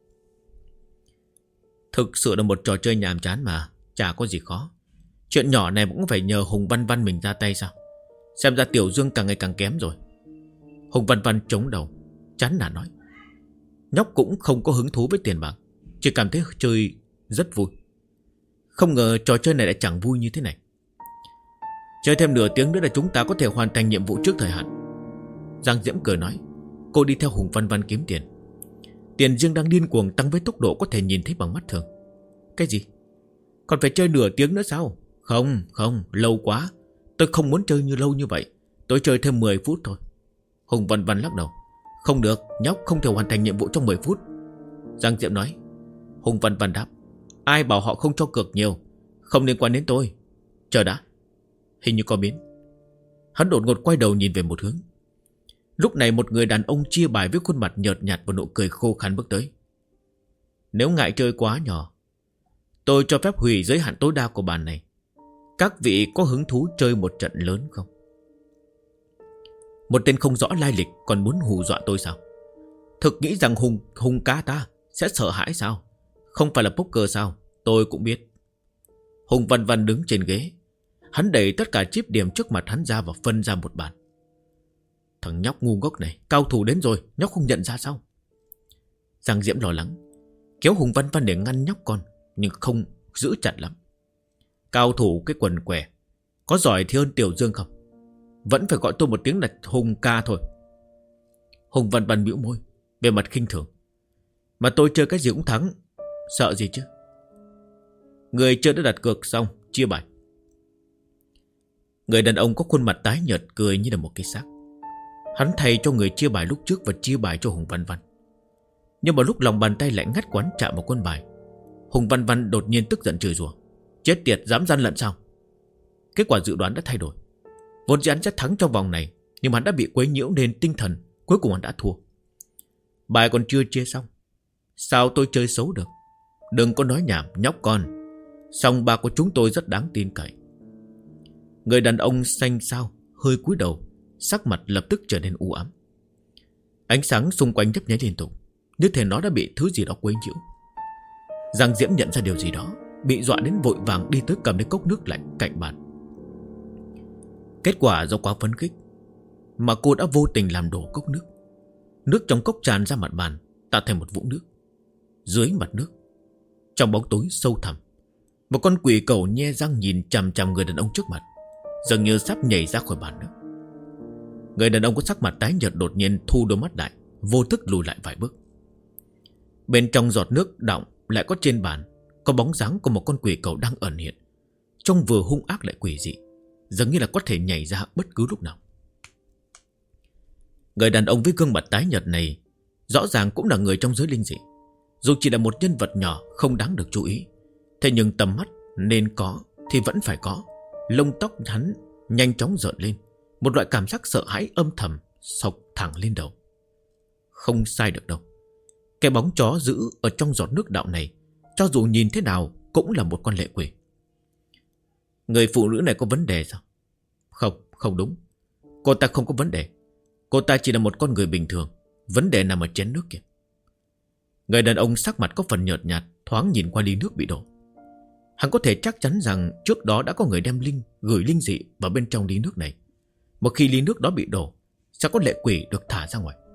Thực sự là một trò chơi nhàm chán mà, chả có gì khó. Chuyện nhỏ này cũng phải nhờ Hùng Văn Văn mình ra tay sao? Xem ra Tiểu Dương càng ngày càng kém rồi. Hùng Văn Văn chống đầu, chán nản nói. Nhóc cũng không có hứng thú với tiền bạc, chỉ cảm thấy chơi rất vui. Không ngờ trò chơi này lại chẳng vui như thế này. Chơi thêm nửa tiếng nữa là chúng ta có thể hoàn thành nhiệm vụ trước thời hạn. Giang Diễm cười nói. Cô đi theo Hùng Văn Văn kiếm tiền. Tiền riêng đang điên cuồng tăng với tốc độ có thể nhìn thấy bằng mắt thường. Cái gì? Còn phải chơi nửa tiếng nữa sao? Không, lâu quá. Tôi không muốn chơi như lâu như vậy. Tôi chơi thêm 10 phút thôi. Hùng Văn Văn lắc đầu. Không được, nhóc không thể hoàn thành nhiệm vụ trong 10 phút. Giang Diễm nói. Hùng Văn Văn đáp. Ai bảo họ không cho cược nhiều, không liên quan đến tôi. Chờ đã. Hình như có biến. Hắn đột ngột quay đầu nhìn về một hướng. Lúc này một người đàn ông chia bài với khuôn mặt nhợt nhạt và nụ cười khô khan bước tới. Nếu ngại chơi quá nhỏ, tôi cho phép hủy giới hạn tối đa của bàn này. Các vị có hứng thú chơi một trận lớn không? Một tên không rõ lai lịch còn muốn hù dọa tôi sao? Thực nghĩ rằng hùng cá ta sẽ sợ hãi sao? Không phải là poker sao? Tôi cũng biết. Hùng Văn Văn đứng trên ghế. Hắn đẩy tất cả chip điểm trước mặt hắn ra và phân ra một bàn. Thằng nhóc ngu ngốc này, cao thủ đến rồi, nhóc không nhận ra sao? Giang Diễm lo lắng, kéo Hùng Văn Văn để ngăn nhóc con, nhưng không giữ chặt lắm. Cao thủ cái quần què, có giỏi thì hơn Tiểu Dương không? Vẫn phải gọi tôi một tiếng là Hùng ca thôi. Hùng Văn Văn bĩu môi, về mặt khinh thường. Mà tôi chơi cái gì cũng thắng, sợ gì chứ? Người chơi đã đặt cược xong, chia bài. Người đàn ông có khuôn mặt tái nhợt cười như là một cái xác. Hắn thay cho người chia bài lúc trước và chia bài cho Hùng Văn Văn. Nhưng mà lúc lòng bàn tay lại ngắt quán chạm vào quân bài, Hùng Văn Văn đột nhiên tức giận chửi rủa. Chết tiệt, dám gian lận sao? Kết quả dự đoán đã thay đổi. Vốn dĩ hắn sẽ thắng trong vòng này, nhưng mà hắn đã bị quấy nhiễu nên tinh thần, cuối cùng hắn đã thua. Bài còn chưa chia xong, sao tôi chơi xấu được? Đừng có nói nhảm nhóc con. Sòng bạc của chúng tôi rất đáng tin cậy. Người đàn ông xanh xao hơi cúi đầu, sắc mặt lập tức trở nên u ám. Ánh sáng xung quanh nhấp nháy liên tục, như thể nó đã bị thứ gì đó quấy nhiễu. Giang Diễm nhận ra điều gì đó, bị dọa đến vội vàng đi tới cầm lấy cốc nước lạnh cạnh bàn. Kết quả do quá phấn khích mà cô đã vô tình làm đổ cốc nước. Nước trong cốc tràn ra mặt bàn, tạo thành một vũng nước. Dưới mặt nước, trong bóng tối sâu thẳm, một con quỷ cẩu nhe răng nhìn chằm chằm người đàn ông trước mặt, dường như sắp nhảy ra khỏi bàn nước. Người đàn ông có sắc mặt tái nhợt đột nhiên thu đôi mắt lại, vô thức lùi lại vài bước. Bên trong giọt nước đọng lại có trên bàn có bóng dáng của một con quỷ cẩu đang ẩn hiện, trông vừa hung ác lại quỷ dị, dường như là có thể nhảy ra bất cứ lúc nào. Người đàn ông với gương mặt tái nhợt này rõ ràng cũng là người trong giới linh dị. Dù chỉ là một nhân vật nhỏ không đáng được chú ý, thế nhưng tầm mắt nên có thì vẫn phải có. Lông tóc hắn nhanh chóng rợn lên, một loại cảm giác sợ hãi âm thầm xộc thẳng lên đầu. Không sai được đâu, cái bóng chó giữ ở trong giọt nước đạo này, cho dù nhìn thế nào cũng là một con lệ quỷ. Người phụ nữ này có vấn đề sao? Không đúng. Cô ta không có vấn đề. Cô ta chỉ là một con người bình thường. Vấn đề nằm ở chén nước kìa. Người đàn ông sắc mặt có phần nhợt nhạt, thoáng nhìn qua ly nước bị đổ. Hắn có thể chắc chắn rằng trước đó đã có người đem gửi linh dị vào bên trong ly nước này. Một khi ly nước đó bị đổ, sẽ có lệ quỷ được thả ra ngoài.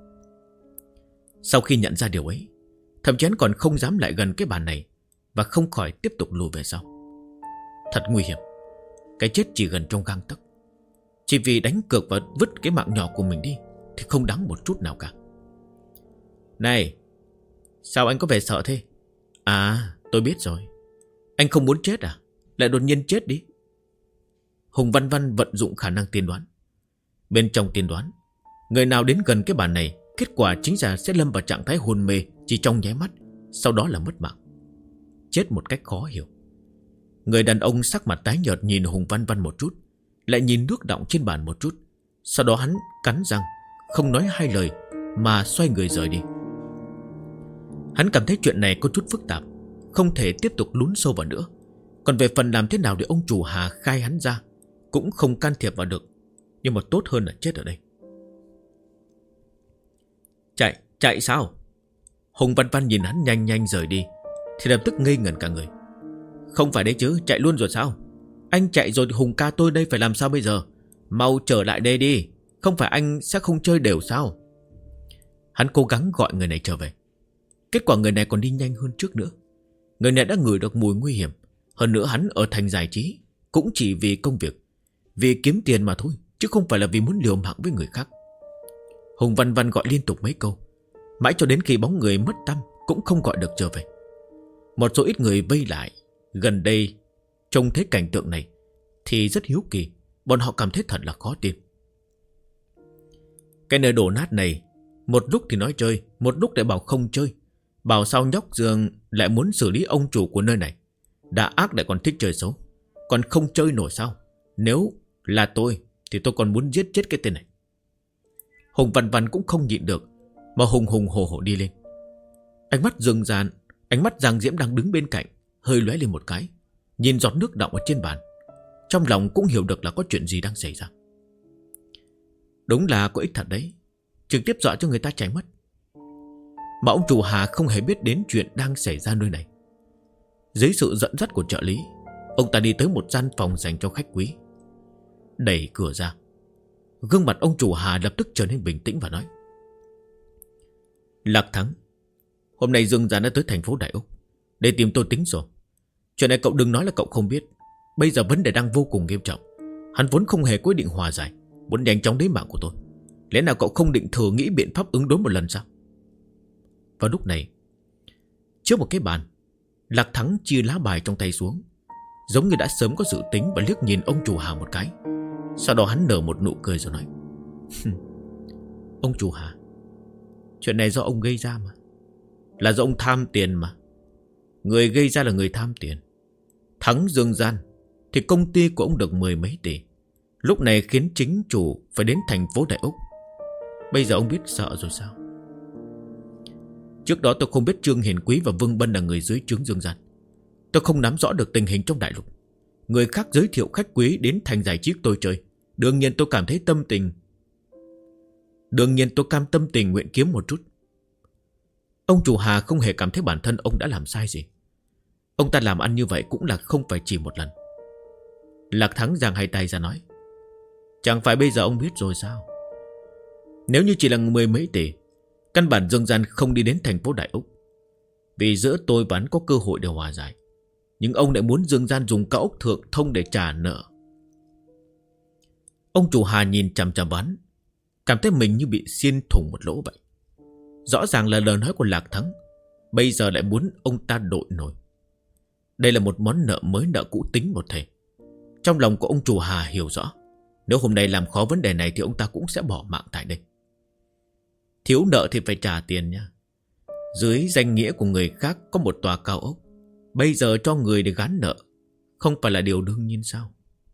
Sau khi nhận ra điều ấy, thậm chí hắn còn không dám lại gần cái bàn này, và không khỏi tiếp tục lùi về sau. Thật nguy hiểm. Cái chết chỉ gần trong gang tấc. Chỉ vì đánh cược và vứt cái mạng nhỏ của mình đi thì không đáng một chút nào cả. Này, sao anh có vẻ sợ thế? À, tôi biết rồi. Anh không muốn chết à? Lại đột nhiên chết đi. Hùng Văn Văn vận dụng khả năng tiên đoán. Bên trong tiên đoán, người nào đến gần cái bàn này, kết quả chính là sẽ lâm vào trạng thái hôn mê chỉ trong nháy mắt, sau đó là mất mạng. Chết một cách khó hiểu. Người đàn ông sắc mặt tái nhợt nhìn Hùng Văn Văn một chút, lại nhìn nước đọng trên bàn một chút. Sau đó hắn cắn răng, không nói hai lời mà xoay người rời đi. Hắn cảm thấy chuyện này có chút phức tạp, không thể tiếp tục lún sâu vào nữa. Còn về phần làm thế nào để ông chủ Hà khai hắn ra, cũng không can thiệp vào được. Nhưng mà tốt hơn là chết ở đây. Chạy sao? Hùng Văn Văn nhìn hắn nhanh nhanh rời đi thì lập tức ngây ngẩn cả người. Không phải đấy chứ, chạy luôn rồi sao? Anh chạy rồi Hùng ca tôi đây phải làm sao bây giờ? Mau trở lại đây đi. Không phải anh sẽ không chơi đều sao? Hắn cố gắng gọi người này trở về. Kết quả người này còn đi nhanh hơn trước nữa. Người này đã ngửi được mùi nguy hiểm. Hơn nữa hắn ở thành giải trí cũng chỉ vì công việc, vì kiếm tiền mà thôi, chứ không phải là vì muốn liều mạng với người khác. Hùng Văn Văn gọi liên tục mấy câu, mãi cho đến khi bóng người mất tăm cũng không gọi được trở về. Một số ít người vây lại gần đây trông thấy cảnh tượng này thì rất hiếu kỳ. Bọn họ cảm thấy thật là khó tin. Cái nơi đổ nát này, một lúc thì nói chơi, một lúc lại bảo không chơi. Bảo sao nhóc Dương lại muốn xử lý ông chủ của nơi này. Đã ác lại còn thích chơi xấu, còn không chơi nổi sao? Nếu là tôi thì tôi còn muốn giết chết cái tên này. Hùng Văn Văn cũng không nhịn được mà hùng hổ hổ đi lên. Ánh mắt Giang Diễm đang đứng bên cạnh hơi lóe lên một cái, nhìn giọt nước đọng ở trên bàn. Trong lòng cũng hiểu được là có chuyện gì đang xảy ra. Đúng là có ích thật đấy, trực tiếp dọa cho người ta chạy mất. Mà ông chủ Hà không hề biết đến chuyện đang xảy ra nơi này. Dưới sự dẫn dắt của trợ lý, ông ta đi tới một gian phòng dành cho khách quý. Đẩy cửa ra, gương mặt ông chủ Hà lập tức trở nên bình tĩnh và nói: Lạc Thắng, hôm nay Dương Giản đã tới thành phố Đại Úc để tìm tôi tính sổ. Chuyện này cậu đừng nói là cậu không biết. Bây giờ vấn đề đang vô cùng nghiêm trọng. Hắn vốn không hề quyết định hòa giải, muốn nhanh chóng lấy mạng của tôi. Lẽ nào cậu không định thử nghĩ biện pháp ứng đối một lần sao? Vào lúc này, trước một cái bàn, Lạc Thắng chia lá bài trong tay xuống, giống như đã sớm có dự tính, và liếc nhìn ông chủ Hà một cái. Sau đó hắn nở một nụ cười rồi nói: Ông chủ Hà, chuyện này do ông gây ra mà. Là do ông tham tiền mà. Người gây ra là người tham tiền. Thắng Dương Gian thì công ty của ông được 10 mấy tỷ. Lúc này khiến chính chủ phải đến thành phố Đại Úc. Bây giờ ông biết sợ rồi sao? Trước đó tôi không biết Trương Hiền Quý và Vương Bân là người dưới trướng Dương Gian. Tôi không nắm rõ được tình hình trong đại lục. Người khác giới thiệu khách quý đến thành giải trí tôi chơi, đương nhiên tôi cảm thấy cam tâm tình nguyện kiếm một chút. Ông chủ Hà không hề cảm thấy bản thân ông đã làm sai gì. Ông ta làm ăn như vậy cũng là không phải chỉ một lần. Lạc Thắng giang hai tay ra nói: Chẳng phải bây giờ ông biết rồi sao? Nếu như chỉ là 10 mấy tỷ, căn bản Dương Gian không đi đến thành phố Đại Úc. Vì giữa tôi và hắn có cơ hội để hòa giải, nhưng ông lại muốn Dương Gian dùng cao ốc thượng thông để trả nợ. Ông chủ Hà nhìn chằm chằm hắn, cảm thấy mình như bị xiên thủng một lỗ vậy. Rõ ràng là lời nói của Lạc Thắng, bây giờ lại muốn ông ta đội nổi. Đây là một món nợ mới nợ cũ tính một thể. Trong lòng của ông chủ Hà hiểu rõ, nếu hôm nay làm khó vấn đề này thì ông ta cũng sẽ bỏ mạng tại đây. Thiếu nợ thì phải trả tiền nha. Dưới danh nghĩa của người khác có một tòa cao ốc, bây giờ cho người để gán nợ không phải là điều đương nhiên sao?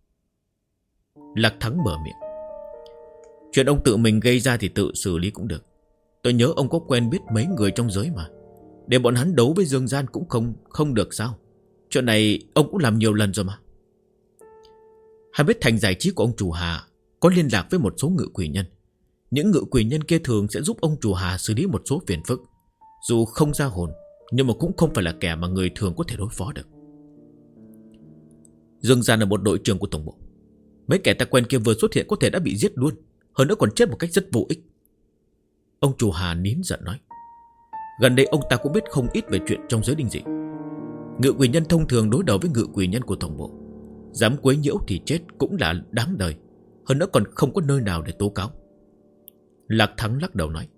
Lạc Thắng mở miệng: Chuyện ông tự mình gây ra thì tự xử lý cũng được. Tôi nhớ ông có quen biết mấy người trong giới mà. Để bọn hắn đấu với Dương Gian cũng không được sao? Chuyện này ông cũng làm nhiều lần rồi mà. Hay biết thành giải trí của ông chủ Hà có liên lạc với một số ngự quỷ nhân. Những ngự quỷ nhân kia thường sẽ giúp ông chủ Hà xử lý một số phiền phức. Dù không ra hồn, nhưng mà cũng không phải là kẻ mà người thường có thể đối phó được. Dương Gian là một đội trưởng của tổng bộ. Mấy kẻ ta quen kia vừa xuất hiện có thể đã bị giết luôn, hơn nữa còn chết một cách rất vô ích. Ông chủ Hà nín giận nói: Gần đây ông ta cũng biết không ít về chuyện trong giới linh dị. Ngự quỷ nhân thông thường đối đầu với ngự quỷ nhân của tổng bộ, dám quấy nhiễu thì chết cũng là đáng đời, hơn nữa còn không có nơi nào để tố cáo. Lạc Thắng lắc đầu nói: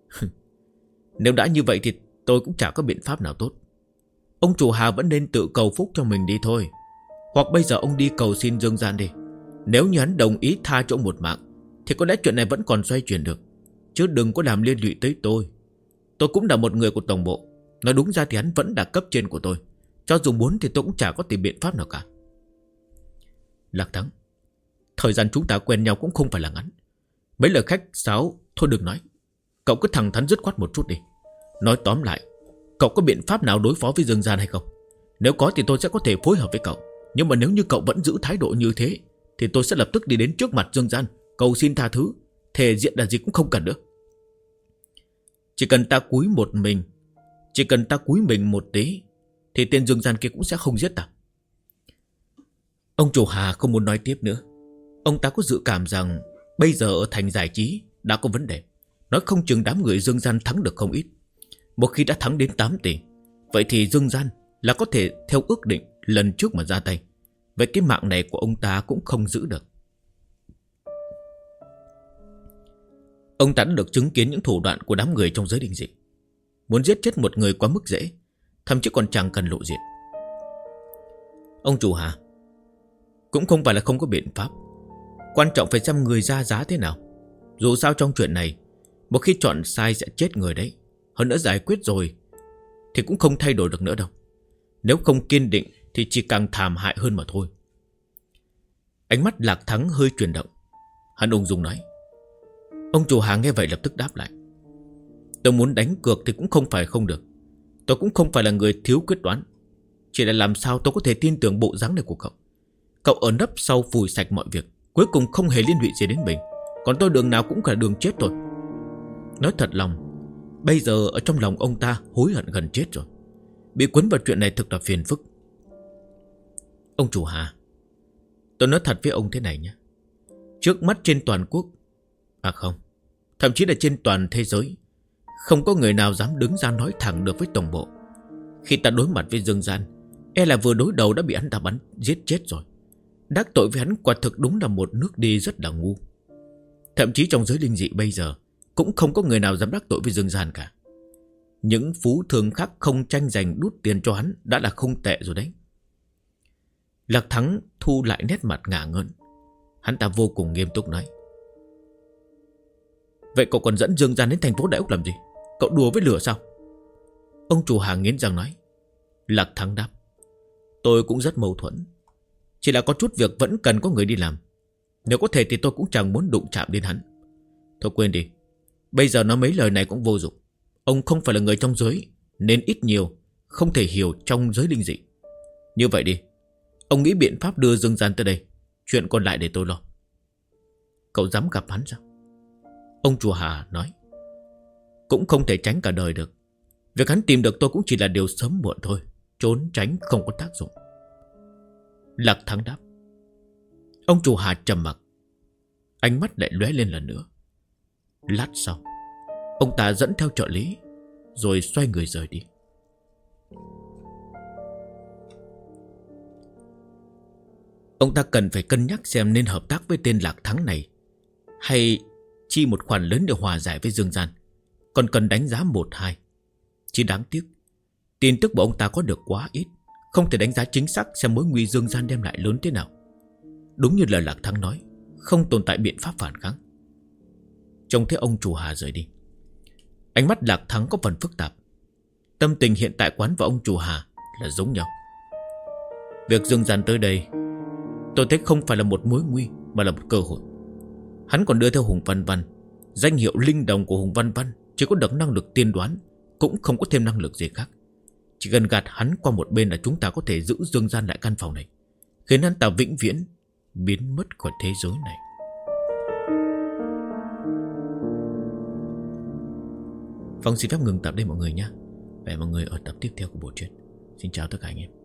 Nếu đã như vậy thì tôi cũng chả có biện pháp nào tốt. Ông chủ Hà vẫn nên tự cầu phúc cho mình đi thôi. Hoặc bây giờ ông đi cầu xin Dương Gian đi. Nếu như hắn đồng ý tha cho ông một mạng thì có lẽ chuyện này vẫn còn xoay chuyển được. Chứ đừng có làm liên lụy tới tôi. Tôi cũng là một người của tổng bộ. Nói đúng ra thì hắn vẫn là cấp trên của tôi. Cho dù muốn thì tôi cũng chả có tìm biện pháp nào cả. Lạc Thắng, thời gian chúng ta quen nhau cũng không phải là ngắn. Mấy lời khách sáo thôi đừng nói. Cậu cứ thẳng thắn dứt khoát một chút đi. Nói tóm lại, cậu có biện pháp nào đối phó với Dương Gian hay không? Nếu có thì tôi sẽ có thể phối hợp với cậu. Nhưng mà nếu như cậu vẫn giữ thái độ như thế thì tôi sẽ lập tức đi đến trước mặt Dương Gian cầu xin tha thứ. Thể diện là gì cũng không cần nữa. Chỉ cần ta cúi mình một tí thì tên Dương Gian kia cũng sẽ không giết ta. Ông chủ Hà không muốn nói tiếp nữa. Ông ta có dự cảm rằng bây giờ ở thành giải trí đã có vấn đề. Nói không chừng đám người Dương Gian thắng được không ít. Một khi đã thắng đến 8 tỷ, vậy thì Dương Gian là có thể theo ước định lần trước mà ra tay. Vậy cái mạng này của ông ta cũng không giữ được. Ông ta đã được chứng kiến những thủ đoạn của đám người trong giới đình dị. Muốn giết chết một người quá mức dễ, thậm chí còn chẳng cần lộ diện. Ông chủ Hà, cũng không phải là không có biện pháp. Quan trọng phải xem người ra giá thế nào. Dù sao trong chuyện này, một khi chọn sai sẽ chết người đấy. Hơn nữa giải quyết rồi thì cũng không thay đổi được nữa đâu. Nếu không kiên định thì chỉ càng thảm hại hơn mà thôi. Ánh mắt Lạc Thắng hơi chuyển động. Hắn ung dung nói. Ông chủ Hà nghe vậy lập tức đáp lại. Tôi muốn đánh cược thì cũng không phải không được. Tôi cũng không phải là người thiếu quyết đoán. Chỉ là làm sao tôi có thể tin tưởng bộ dáng này của cậu. Cậu ở nấp sau phủi sạch mọi việc, cuối cùng không hề liên lụy gì đến mình. Còn tôi đường nào cũng cả đường chết rồi. Nói thật lòng, bây giờ ở trong lòng ông ta hối hận gần chết rồi. Bị cuốn vào chuyện này thực là phiền phức. Ông chủ Hà, tôi nói thật với ông thế này nhé. Trước mắt trên toàn quốc, không, thậm chí là trên toàn thế giới, không có người nào dám đứng ra nói thẳng được với tổng bộ. Khi ta đối mặt với Dương Gian, e là vừa đối đầu đã bị hắn ta bắn giết chết rồi. Đắc tội với hắn quả thực đúng là một nước đi rất là ngu. Thậm chí trong giới linh dị bây giờ cũng không có người nào dám đắc tội với Dương Gian cả. Những phú thương khác không tranh giành đút tiền cho hắn đã là không tệ rồi đấy. Lạc Thắng thu lại nét mặt ngả ngớn. Hắn ta vô cùng nghiêm túc nói. Vậy cậu còn dẫn Dương Gian đến thành phố Đại Úc làm gì? Cậu đùa với lửa sao? Ông chủ Hà nghiến răng nói. Lạc Thắng đáp. Tôi cũng rất mâu thuẫn. Chỉ là có chút việc vẫn cần có người đi làm. Nếu có thể thì tôi cũng chẳng muốn đụng chạm đến hắn. Thôi quên đi. Bây giờ nói mấy lời này cũng vô dụng. Ông không phải là người trong giới, nên ít nhiều không thể hiểu trong giới linh dị. Như vậy đi, ông nghĩ biện pháp đưa Dương Gian tới đây. Chuyện còn lại để tôi lo. Cậu dám gặp hắn sao? Ông chùa Hà nói. Cũng không thể tránh cả đời được. Việc hắn tìm được tôi cũng chỉ là điều sớm muộn thôi. trốn tránh không có tác dụng. Lạc Thắng đáp. Ông chủ Hà trầm mặc, ánh mắt lại lóe lên lần nữa. Lát sau, ông ta dẫn theo trợ lý rồi xoay người rời đi. Ông ta cần phải cân nhắc xem nên hợp tác với tên Lạc Thắng này hay chi một khoản lớn để hòa giải với Dương Gian. Còn cần đánh giá 1-2. Chỉ đáng tiếc tin tức của ông ta có được quá ít, không thể đánh giá chính xác xem mối nguy Dương Gian đem lại lớn thế nào. Đúng như lời Lạc Thắng nói, không tồn tại biện pháp phản kháng. Trông thấy ông chủ Hà rời đi, ánh mắt Lạc Thắng có phần phức tạp. Tâm tình hiện tại quán và ông chủ Hà là giống nhau. Việc Dương Gian tới đây, tôi thấy không phải là một mối nguy mà là một cơ hội. Hắn còn đưa theo Hùng Văn Văn. Danh hiệu linh đồng của Hùng Văn Văn chỉ có được năng lực tiên đoán, cũng không có thêm năng lực gì khác. Chỉ cần gạt hắn qua một bên là chúng ta có thể giữ Dương Gian lại căn phòng này, khiến hắn ta vĩnh viễn biến mất khỏi thế giới này. Phong xin phép ngừng tập đây mọi người nhé. Và hẹn mọi người ở tập tiếp theo của bộ truyện. Xin chào tất cả anh em.